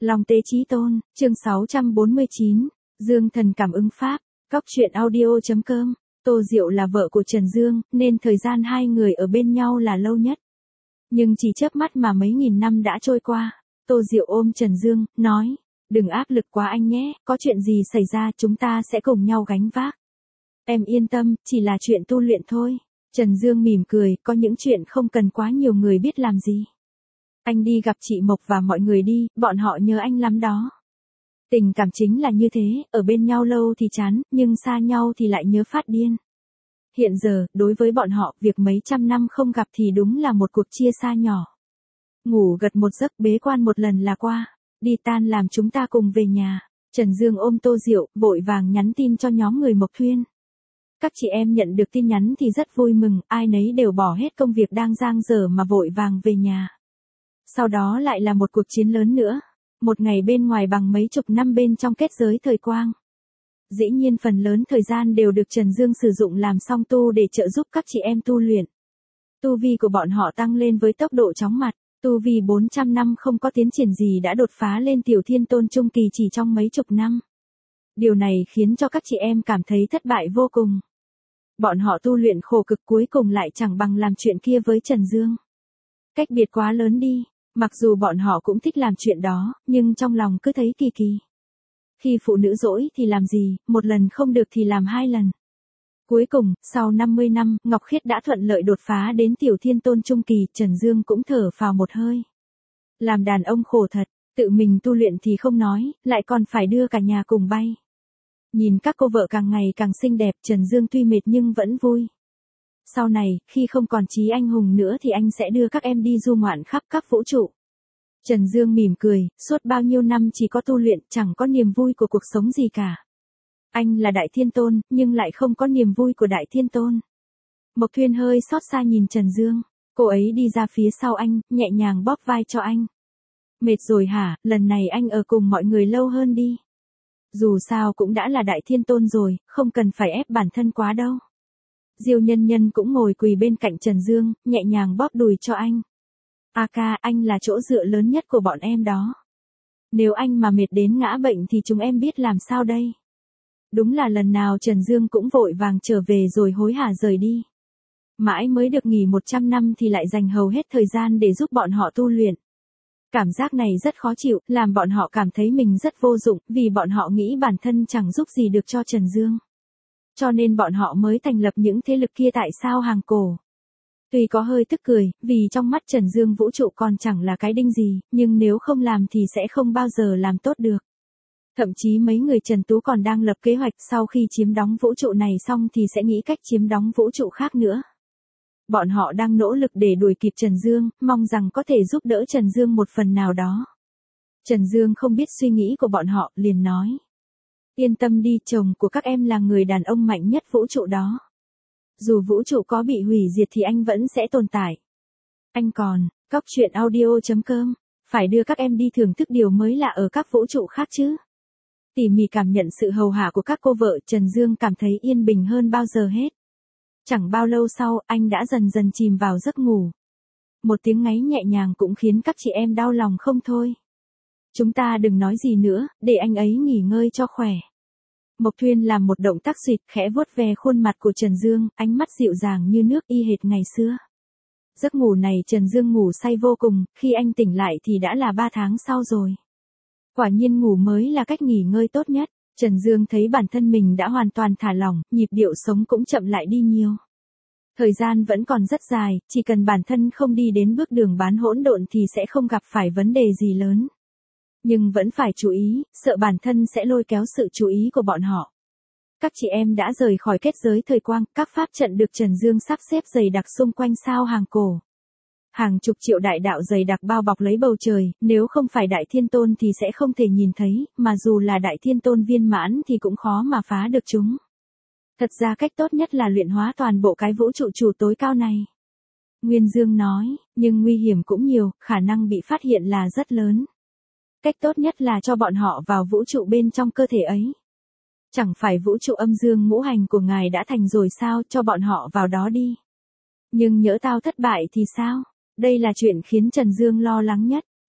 Long Tế Chí Tôn, chương 649, Dương Thần Cảm Ứng Pháp, Cóc Truyện Audio.com. Tô Diệu là vợ của Trần Dương, nên thời gian hai người ở bên nhau là lâu nhất. Nhưng chỉ chớp mắt mà mấy nghìn năm đã trôi qua. Tô Diệu ôm Trần Dương, nói, đừng áp lực quá anh nhé, có chuyện gì xảy ra chúng ta sẽ cùng nhau gánh vác. Em yên tâm, chỉ là chuyện tu luyện thôi. Trần Dương mỉm cười, có những chuyện không cần quá nhiều người biết làm gì. Anh đi gặp chị Mộc và mọi người đi, bọn họ nhớ anh lắm đó. Tình cảm chính là như thế, ở bên nhau lâu thì chán, nhưng xa nhau thì lại nhớ phát điên. Hiện giờ, đối với bọn họ, việc mấy trăm năm không gặp thì đúng là một cuộc chia xa nhỏ. Ngủ gật một giấc bế quan một lần là qua, đi tan làm chúng ta cùng về nhà. Trần Dương ôm Tô Diệu, vội vàng nhắn tin cho nhóm người Mộc Thuyên. Các chị em nhận được tin nhắn thì rất vui mừng, ai nấy đều bỏ hết công việc đang dang dở mà vội vàng về nhà. Sau đó lại là một cuộc chiến lớn nữa. Một ngày bên ngoài bằng mấy chục năm bên trong kết giới thời quang. Dĩ nhiên phần lớn thời gian đều được Trần Dương sử dụng làm song tu để trợ giúp các chị em tu luyện. Tu vi của bọn họ tăng lên với tốc độ chóng mặt. Tu vi 400 năm không có tiến triển gì đã đột phá lên tiểu thiên tôn trung kỳ chỉ trong mấy chục năm. Điều này khiến cho các chị em cảm thấy thất bại vô cùng. Bọn họ tu luyện khổ cực cuối cùng lại chẳng bằng làm chuyện kia với Trần Dương. Cách biệt quá lớn đi. Mặc dù bọn họ cũng thích làm chuyện đó, nhưng trong lòng cứ thấy kỳ kỳ. Khi phụ nữ dỗi thì làm gì, một lần không được thì làm hai lần. Cuối cùng, sau 50 năm, Ngọc Khiết đã thuận lợi đột phá đến tiểu thiên tôn trung kỳ, Trần Dương cũng thở phào một hơi. Làm đàn ông khổ thật, tự mình tu luyện thì không nói, lại còn phải đưa cả nhà cùng bay. Nhìn các cô vợ càng ngày càng xinh đẹp, Trần Dương tuy mệt nhưng vẫn vui. Sau này, khi không còn Chí Anh Hùng nữa thì anh sẽ đưa các em đi du ngoạn khắp các vũ trụ. Trần Dương mỉm cười, suốt bao nhiêu năm chỉ có tu luyện, chẳng có niềm vui của cuộc sống gì cả. Anh là Đại Thiên Tôn, nhưng lại không có niềm vui của Đại Thiên Tôn. Mộc Thuyên hơi xót xa nhìn Trần Dương, cô ấy đi ra phía sau anh, nhẹ nhàng bóp vai cho anh. Mệt rồi hả, lần này anh ở cùng mọi người lâu hơn đi. Dù sao cũng đã là Đại Thiên Tôn rồi, không cần phải ép bản thân quá đâu. Diêu Nhân Nhân cũng ngồi quỳ bên cạnh Trần Dương, nhẹ nhàng bóp đùi cho anh. A ca, anh là chỗ dựa lớn nhất của bọn em đó. Nếu anh mà mệt đến ngã bệnh thì chúng em biết làm sao đây. Đúng là lần nào Trần Dương cũng vội vàng trở về rồi hối hả rời đi. Mãi mới được nghỉ 100 năm thì lại dành hầu hết thời gian để giúp bọn họ tu luyện. Cảm giác này rất khó chịu, làm bọn họ cảm thấy mình rất vô dụng, vì bọn họ nghĩ bản thân chẳng giúp gì được cho Trần Dương. Cho nên bọn họ mới thành lập những thế lực kia tại sao hàng cổ. Tuy có hơi tức cười, vì trong mắt Trần Dương vũ trụ còn chẳng là cái đinh gì, nhưng nếu không làm thì sẽ không bao giờ làm tốt được. Thậm chí mấy người Trần Tú còn đang lập kế hoạch sau khi chiếm đóng vũ trụ này xong thì sẽ nghĩ cách chiếm đóng vũ trụ khác nữa. Bọn họ đang nỗ lực để đuổi kịp Trần Dương, mong rằng có thể giúp đỡ Trần Dương một phần nào đó. Trần Dương không biết suy nghĩ của bọn họ, liền nói. Yên tâm đi, chồng của các em là người đàn ông mạnh nhất vũ trụ đó. Dù vũ trụ có bị hủy diệt thì anh vẫn sẽ tồn tại. Anh còn, Cóc Truyện Audio.com, phải đưa các em đi thưởng thức điều mới lạ ở các vũ trụ khác chứ. Tỉ mỉ cảm nhận sự hầu hạ của các cô vợ, Trần Dương cảm thấy yên bình hơn bao giờ hết. Chẳng bao lâu sau, anh đã dần dần chìm vào giấc ngủ. Một tiếng ngáy nhẹ nhàng cũng khiến các chị em đau lòng không thôi. Chúng ta đừng nói gì nữa, để anh ấy nghỉ ngơi cho khỏe. Mộc Thuyên làm một động tác suyệt, khẽ vuốt ve khuôn mặt của Trần Dương, ánh mắt dịu dàng như nước y hệt ngày xưa. Giấc ngủ này Trần Dương ngủ say vô cùng, khi anh tỉnh lại thì đã là 3 tháng sau rồi. Quả nhiên ngủ mới là cách nghỉ ngơi tốt nhất. Trần Dương thấy bản thân mình đã hoàn toàn thả lỏng, nhịp điệu sống cũng chậm lại đi nhiều. Thời gian vẫn còn rất dài, chỉ cần bản thân không đi đến bước đường bán hỗn độn thì sẽ không gặp phải vấn đề gì lớn. Nhưng vẫn phải chú ý, sợ bản thân sẽ lôi kéo sự chú ý của bọn họ. Các chị em đã rời khỏi kết giới thời quang, các pháp trận được Trần Dương sắp xếp dày đặc xung quanh sao hàng cổ. Hàng chục triệu đại đạo dày đặc bao bọc lấy bầu trời, nếu không phải Đại Thiên Tôn thì sẽ không thể nhìn thấy, mà dù là Đại Thiên Tôn viên mãn thì cũng khó mà phá được chúng. Thật ra cách tốt nhất là luyện hóa toàn bộ cái vũ trụ chủ tối cao này. Nguyên Dương nói, nhưng nguy hiểm cũng nhiều, khả năng bị phát hiện là rất lớn. Cách tốt nhất là cho bọn họ vào vũ trụ bên trong cơ thể ấy. Chẳng phải vũ trụ âm dương ngũ hành của ngài đã thành rồi sao, cho bọn họ vào đó đi. Nhưng nhỡ tao thất bại thì sao? Đây là chuyện khiến Trần Dương lo lắng nhất.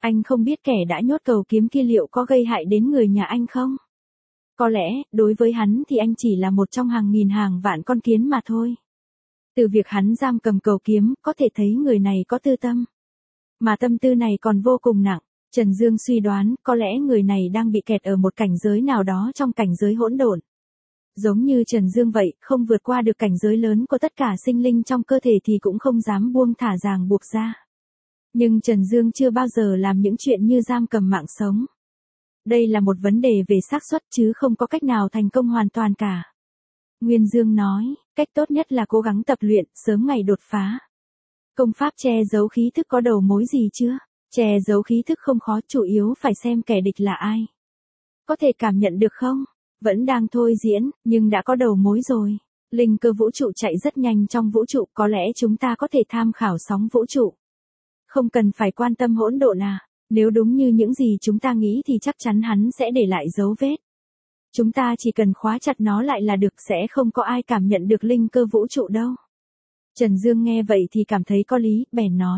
Anh không biết kẻ đã nhốt cầu kiếm kia liệu có gây hại đến người nhà anh không? Có lẽ, đối với hắn thì anh chỉ là một trong hàng nghìn hàng vạn con kiến mà thôi. Từ việc hắn giam cầm cầu kiếm, có thể thấy người này có tư tâm. Mà tâm tư này còn vô cùng nặng. Trần Dương suy đoán, có lẽ người này đang bị kẹt ở một cảnh giới nào đó trong cảnh giới hỗn độn. Giống như Trần Dương vậy, không vượt qua được cảnh giới lớn của tất cả sinh linh trong cơ thể thì cũng không dám buông thả ràng buộc ra. Nhưng Trần Dương chưa bao giờ làm những chuyện như giam cầm mạng sống. Đây là một vấn đề về xác suất chứ không có cách nào thành công hoàn toàn cả. Nguyên Dương nói, cách tốt nhất là cố gắng tập luyện, sớm ngày đột phá. Công pháp che giấu khí thức có đầu mối gì chưa? Che giấu khí thức không khó, chủ yếu phải xem kẻ địch là ai. Có thể cảm nhận được không? Vẫn đang thôi diễn, nhưng đã có đầu mối rồi. Linh cơ vũ trụ chạy rất nhanh trong vũ trụ, có lẽ chúng ta có thể tham khảo sóng vũ trụ. Không cần phải quan tâm hỗn độn à? Nếu đúng như những gì chúng ta nghĩ thì chắc chắn hắn sẽ để lại dấu vết. Chúng ta chỉ cần khóa chặt nó lại là được, sẽ không có ai cảm nhận được linh cơ vũ trụ đâu. Trần Dương nghe vậy thì cảm thấy có lý, bèn nói.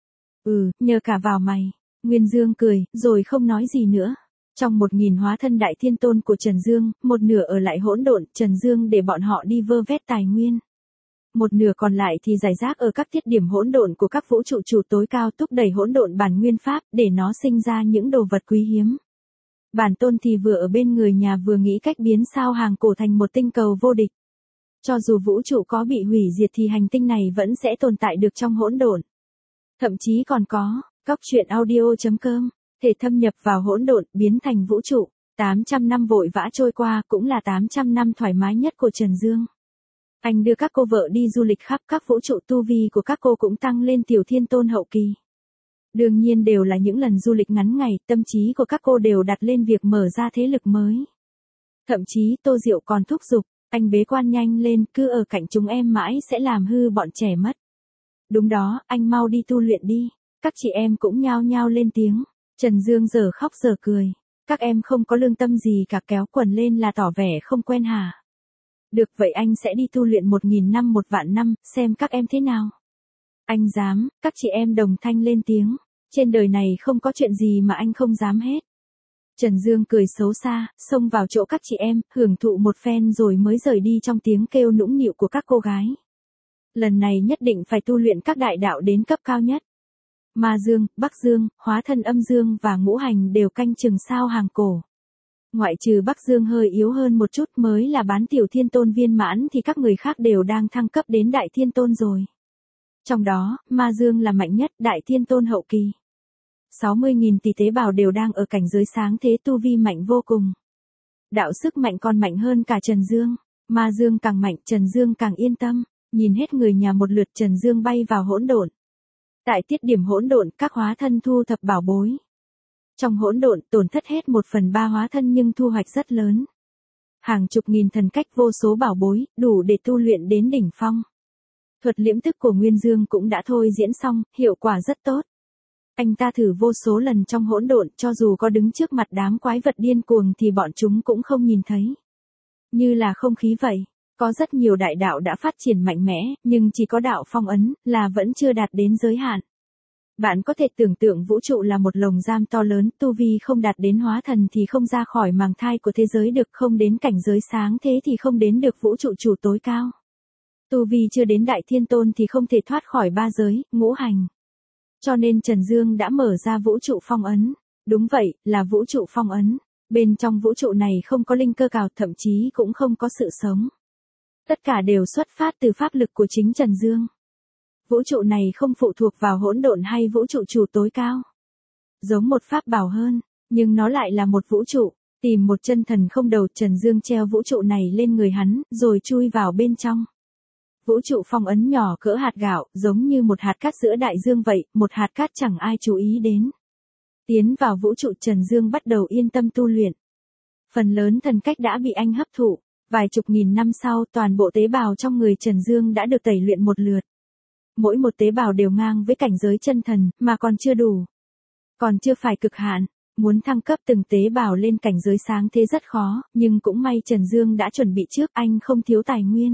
Nhờ cả vào mày. Nguyên Dương cười, rồi không nói gì nữa. Trong 1000 hóa thân đại thiên tôn của Trần Dương, một nửa ở lại hỗn độn, Trần Dương để bọn họ đi vơ vét tài nguyên. Một nửa còn lại thì rải rác ở các tiết điểm hỗn độn của các vũ trụ chủ tối cao, thúc đẩy hỗn độn bản nguyên pháp để nó sinh ra những đồ vật quý hiếm. Bản tôn thì vừa ở bên người nhà vừa nghĩ cách biến sao Hàng Cổ thành một tinh cầu vô địch. Cho dù vũ trụ có bị hủy diệt thì hành tinh này vẫn sẽ tồn tại được trong hỗn độn. Thậm chí còn có, coctruyện.audio.com, thể thâm nhập vào hỗn độn, biến thành vũ trụ. 800 năm vội vã trôi qua cũng là 800 năm thoải mái nhất của Trần Dương. Anh đưa các cô vợ đi du lịch khắp các vũ trụ, tu vi của các cô cũng tăng lên tiểu thiên tôn hậu kỳ. Đương nhiên đều là những lần du lịch ngắn ngày, tâm trí của các cô đều đặt lên việc mở ra thế lực mới. Thậm chí Tô Diệu còn thúc giục, anh bế quan nhanh lên, cứ ở cạnh chúng em mãi sẽ làm hư bọn trẻ mất. Đúng đó, anh mau đi tu luyện đi. Các chị em cũng nhao nhao lên tiếng. Trần Dương giờ khóc giờ cười. Các em không có lương tâm gì cả, kéo quần lên là tỏ vẻ không quen hả? Được vậy anh sẽ đi tu luyện 1000 năm 1.000 năm, xem các em thế nào. Anh dám, các chị em đồng thanh lên tiếng. Trên đời này không có chuyện gì mà anh không dám hết. Trần Dương cười xấu xa, xông vào chỗ các chị em, hưởng thụ một phen rồi mới rời đi trong tiếng kêu nũng nịu của các cô gái. Lần này nhất định phải tu luyện các đại đạo đến cấp cao nhất. Ma Dương, Bắc Dương, hóa thân âm dương và ngũ hành đều canh chừng sao Hàng Cổ. Ngoại trừ Bắc Dương hơi yếu hơn một chút mới là bán tiểu thiên tôn viên mãn thì các người khác đều đang thăng cấp đến đại thiên tôn rồi. Trong đó, Ma Dương là mạnh nhất, đại thiên tôn hậu kỳ. 60.000 tỷ tế bào đều đang ở cảnh giới sáng thế, tu vi mạnh vô cùng. Đạo sức mạnh còn mạnh hơn cả Trần Dương. Ma Dương càng mạnh, Trần Dương càng yên tâm. Nhìn hết người nhà một lượt, Trần Dương bay vào hỗn độn. Tại tiết điểm hỗn độn, các hóa thân thu thập bảo bối. Trong hỗn độn, tổn thất hết 1/3 hóa thân nhưng thu hoạch rất lớn. Hàng chục nghìn thần cách, vô số bảo bối, đủ để tu luyện đến đỉnh phong. Thuật liễm tức của Nguyên Dương cũng đã thôi diễn xong, hiệu quả rất tốt. Anh ta thử vô số lần trong hỗn độn, cho dù có đứng trước mặt đám quái vật điên cuồng thì bọn chúng cũng không nhìn thấy. Như là không khí vậy. Có rất nhiều đại đạo đã phát triển mạnh mẽ, nhưng chỉ có đạo phong ấn, là vẫn chưa đạt đến giới hạn. Bạn có thể tưởng tượng vũ trụ là một lồng giam to lớn, tu vi không đạt đến hóa thần thì không ra khỏi màng thai của thế giới được, không đến cảnh giới sáng thế thì không đến được vũ trụ chủ tối cao. Tu vi chưa đến đại thiên tôn thì không thể thoát khỏi ba giới, ngũ hành. Cho nên Trần Dương đã mở ra vũ trụ phong ấn. Đúng vậy, là vũ trụ phong ấn. Bên trong vũ trụ này không có linh cơ cào, thậm chí cũng không có sự sống. Tất cả đều xuất phát từ pháp lực của chính Trần Dương. Vũ trụ này không phụ thuộc vào hỗn độn hay vũ trụ chủ tối cao. Giống một pháp bảo hơn, nhưng nó lại là một vũ trụ. Tìm một chân thần không đầu, Trần Dương treo vũ trụ này lên người hắn, rồi chui vào bên trong. Vũ trụ phong ấn nhỏ cỡ hạt gạo, giống như một hạt cát giữa đại dương vậy, một hạt cát chẳng ai chú ý đến. Tiến vào vũ trụ, Trần Dương bắt đầu yên tâm tu luyện. Phần lớn thần cách đã bị anh hấp thụ. Vài chục nghìn năm sau, toàn bộ tế bào trong người Trần Dương đã được tẩy luyện một lượt. Mỗi một tế bào đều ngang với cảnh giới chân thần, mà còn chưa đủ. Còn chưa phải cực hạn, muốn thăng cấp từng tế bào lên cảnh giới sáng thế rất khó, nhưng cũng may Trần Dương đã chuẩn bị trước, anh không thiếu tài nguyên.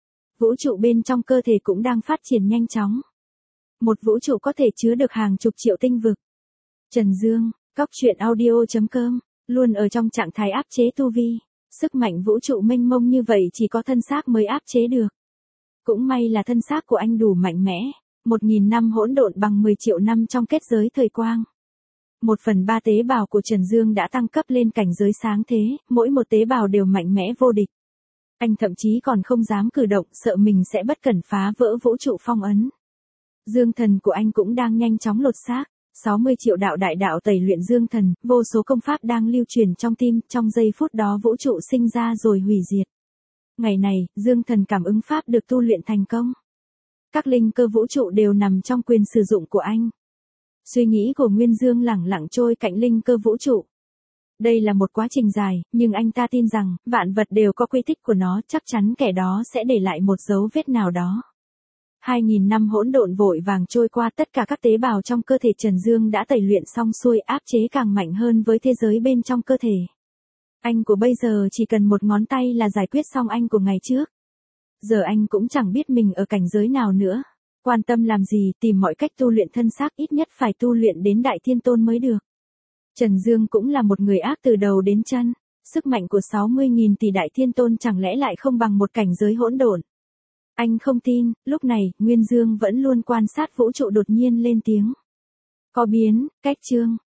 Vũ trụ bên trong cơ thể cũng đang phát triển nhanh chóng. Một vũ trụ có thể chứa được hàng chục triệu tinh vực. Trần Dương, Cóc truyện audio.com, luôn ở trong trạng thái áp chế tu vi. Sức mạnh vũ trụ mênh mông như vậy chỉ có thân xác mới áp chế được. Cũng may là thân xác của anh đủ mạnh mẽ. 1.000 năm hỗn độn bằng 10 triệu năm trong kết giới thời quang. 1/3 tế bào của Trần Dương đã tăng cấp lên cảnh giới sáng thế, mỗi một tế bào đều mạnh mẽ vô địch. Anh thậm chí còn không dám cử động, sợ mình sẽ bất cẩn phá vỡ vũ trụ phong ấn. Dương thần của anh cũng đang nhanh chóng lột xác. 60 triệu đạo đại đạo tẩy luyện dương thần, vô số công pháp đang lưu truyền trong tim, trong giây phút đó vũ trụ sinh ra rồi hủy diệt. Ngày này, dương thần cảm ứng pháp được tu luyện thành công. Các linh cơ vũ trụ đều nằm trong quyền sử dụng của anh. Suy nghĩ của Nguyên Dương lẳng lặng trôi cạnh linh cơ vũ trụ. Đây là một quá trình dài, nhưng anh ta tin rằng, vạn vật đều có quy tích của nó, chắc chắn kẻ đó sẽ để lại một dấu vết nào đó. 2.000 năm hỗn độn vội vàng trôi qua, tất cả các tế bào trong cơ thể Trần Dương đã tẩy luyện xong xuôi, áp chế càng mạnh hơn với thế giới bên trong cơ thể. Anh của bây giờ chỉ cần một ngón tay là giải quyết xong anh của ngày trước. Giờ anh cũng chẳng biết mình ở cảnh giới nào nữa. Quan tâm làm gì, tìm mọi cách tu luyện thân xác, ít nhất phải tu luyện đến Đại Thiên Tôn mới được. Trần Dương cũng là một người ác từ đầu đến chân. Sức mạnh của 60.000 tỷ Đại Thiên Tôn chẳng lẽ lại không bằng một cảnh giới hỗn độn. Anh không tin. Lúc này, Nguyên Dương vẫn luôn quan sát vũ trụ đột nhiên lên tiếng. Có biến, cách chương.